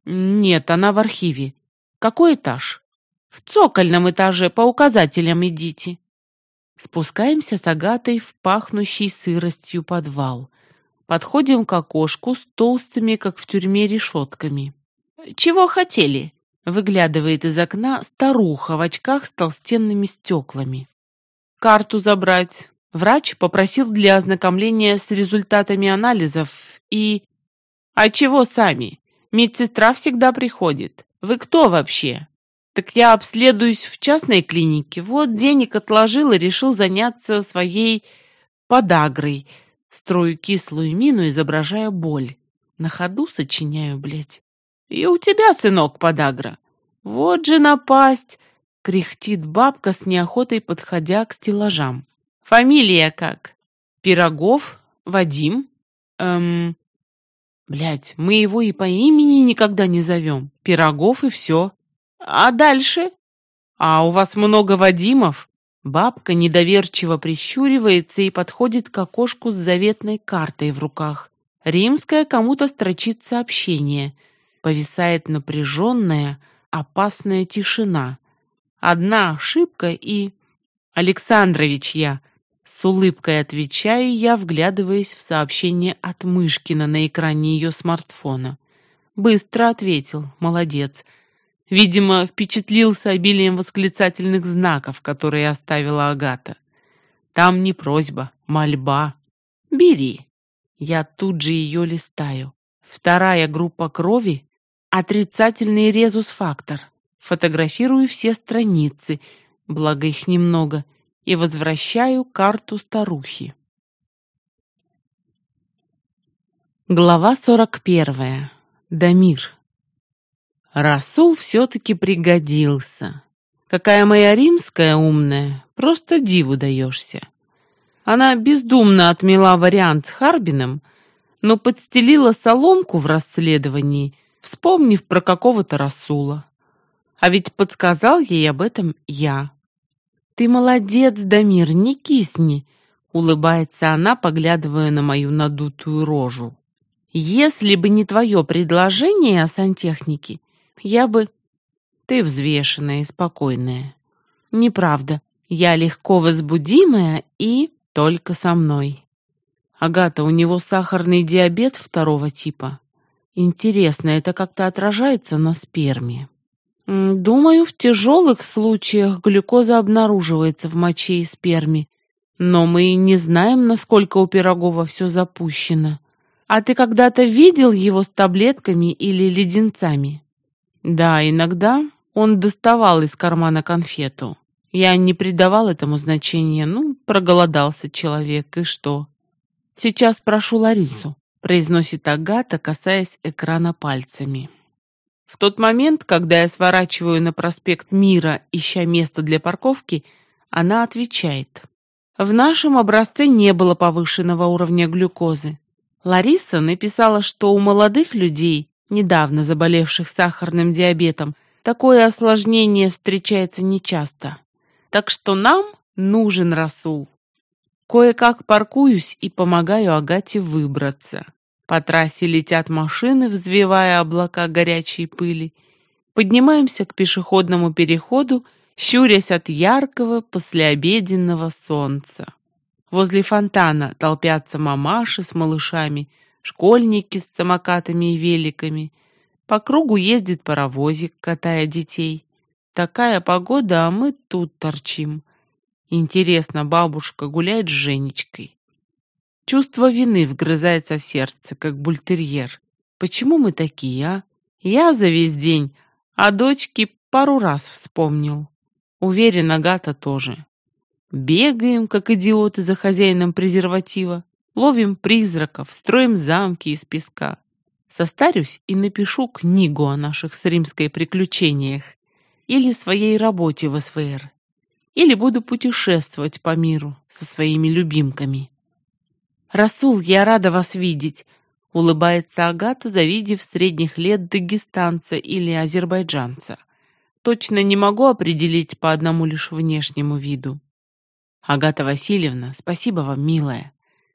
Нет, она в архиве. Какой этаж? В цокольном этаже, по указателям идите. Спускаемся с Агатой в пахнущий сыростью подвал. Подходим к окошку с толстыми, как в тюрьме, решетками. «Чего хотели?» — выглядывает из окна старуха в очках с толстенными стеклами. «Карту забрать». Врач попросил для ознакомления с результатами анализов и... «А чего сами? Медсестра всегда приходит. Вы кто вообще?» «Так я обследуюсь в частной клинике. Вот денег отложил и решил заняться своей подагрой». Строю кислую мину, изображая боль. На ходу сочиняю, блядь. «И у тебя, сынок, подагра». «Вот же напасть!» — кряхтит бабка с неохотой, подходя к стеллажам. «Фамилия как?» «Пирогов Вадим». Блядь, мы его и по имени никогда не зовем. Пирогов и все. А дальше? А у вас много Вадимов?» Бабка недоверчиво прищуривается и подходит к окошку с заветной картой в руках. Римская кому-то строчит сообщение. Повисает напряженная, опасная тишина. Одна ошибка и... «Александрович я!» С улыбкой отвечаю я, вглядываясь в сообщение от Мышкина на экране ее смартфона. Быстро ответил, молодец. Видимо, впечатлился обилием восклицательных знаков, которые оставила Агата. Там не просьба, мольба. «Бери». Я тут же ее листаю. Вторая группа крови — отрицательный резус-фактор. Фотографирую все страницы, благо их немного, и возвращаю карту старухи. Глава 41. Дамир. Расул все-таки пригодился. Какая моя римская умная, просто диву даешься. Она бездумно отмела вариант с Харбином, но подстелила соломку в расследовании, вспомнив про какого-то Расула. А ведь подсказал ей об этом я. «Ты молодец, Дамир, не кисни», — улыбается она, поглядывая на мою надутую рожу. «Если бы не твое предложение о сантехнике, я бы...» «Ты взвешенная и спокойная». «Неправда. Я легко возбудимая и только со мной». «Агата, у него сахарный диабет второго типа. Интересно, это как-то отражается на сперме?» «Думаю, в тяжелых случаях глюкоза обнаруживается в моче и сперме, но мы не знаем, насколько у Пирогова все запущено. А ты когда-то видел его с таблетками или леденцами?» «Да, иногда он доставал из кармана конфету. Я не придавал этому значения, проголодался человек, и что?» «Сейчас прошу Ларису», — произносит Агата, касаясь экрана пальцами. В тот момент, когда я сворачиваю на проспект Мира, ища место для парковки, она отвечает. В нашем образце не было повышенного уровня глюкозы. Лариса написала, что у молодых людей, недавно заболевших сахарным диабетом, такое осложнение встречается нечасто. Так что нам нужен Расул. Кое-как паркуюсь и помогаю Агате выбраться. По трассе летят машины, взвивая облака горячей пыли. Поднимаемся к пешеходному переходу, щурясь от яркого послеобеденного солнца. Возле фонтана толпятся мамаши с малышами, школьники с самокатами и великами. По кругу ездит паровозик, катая детей. Такая погода, а мы тут торчим. Интересно, бабушка гуляет с Женечкой? Чувство вины вгрызается в сердце, как бультерьер. Почему мы такие, а? Я за весь день, а дочки пару раз вспомнил. Уверен, Агата тоже. Бегаем, как идиоты, за хозяином презерватива. Ловим призраков, строим замки из песка. Состарюсь и напишу книгу о наших с Римской приключениях. Или своей работе в СВР. Или буду путешествовать по миру со своими любимками. «Расул, я рада вас видеть», — улыбается Агата, завидев средних лет дагестанца или азербайджанца. Точно не могу определить по одному лишь внешнему виду. «Агата Васильевна, спасибо вам, милая.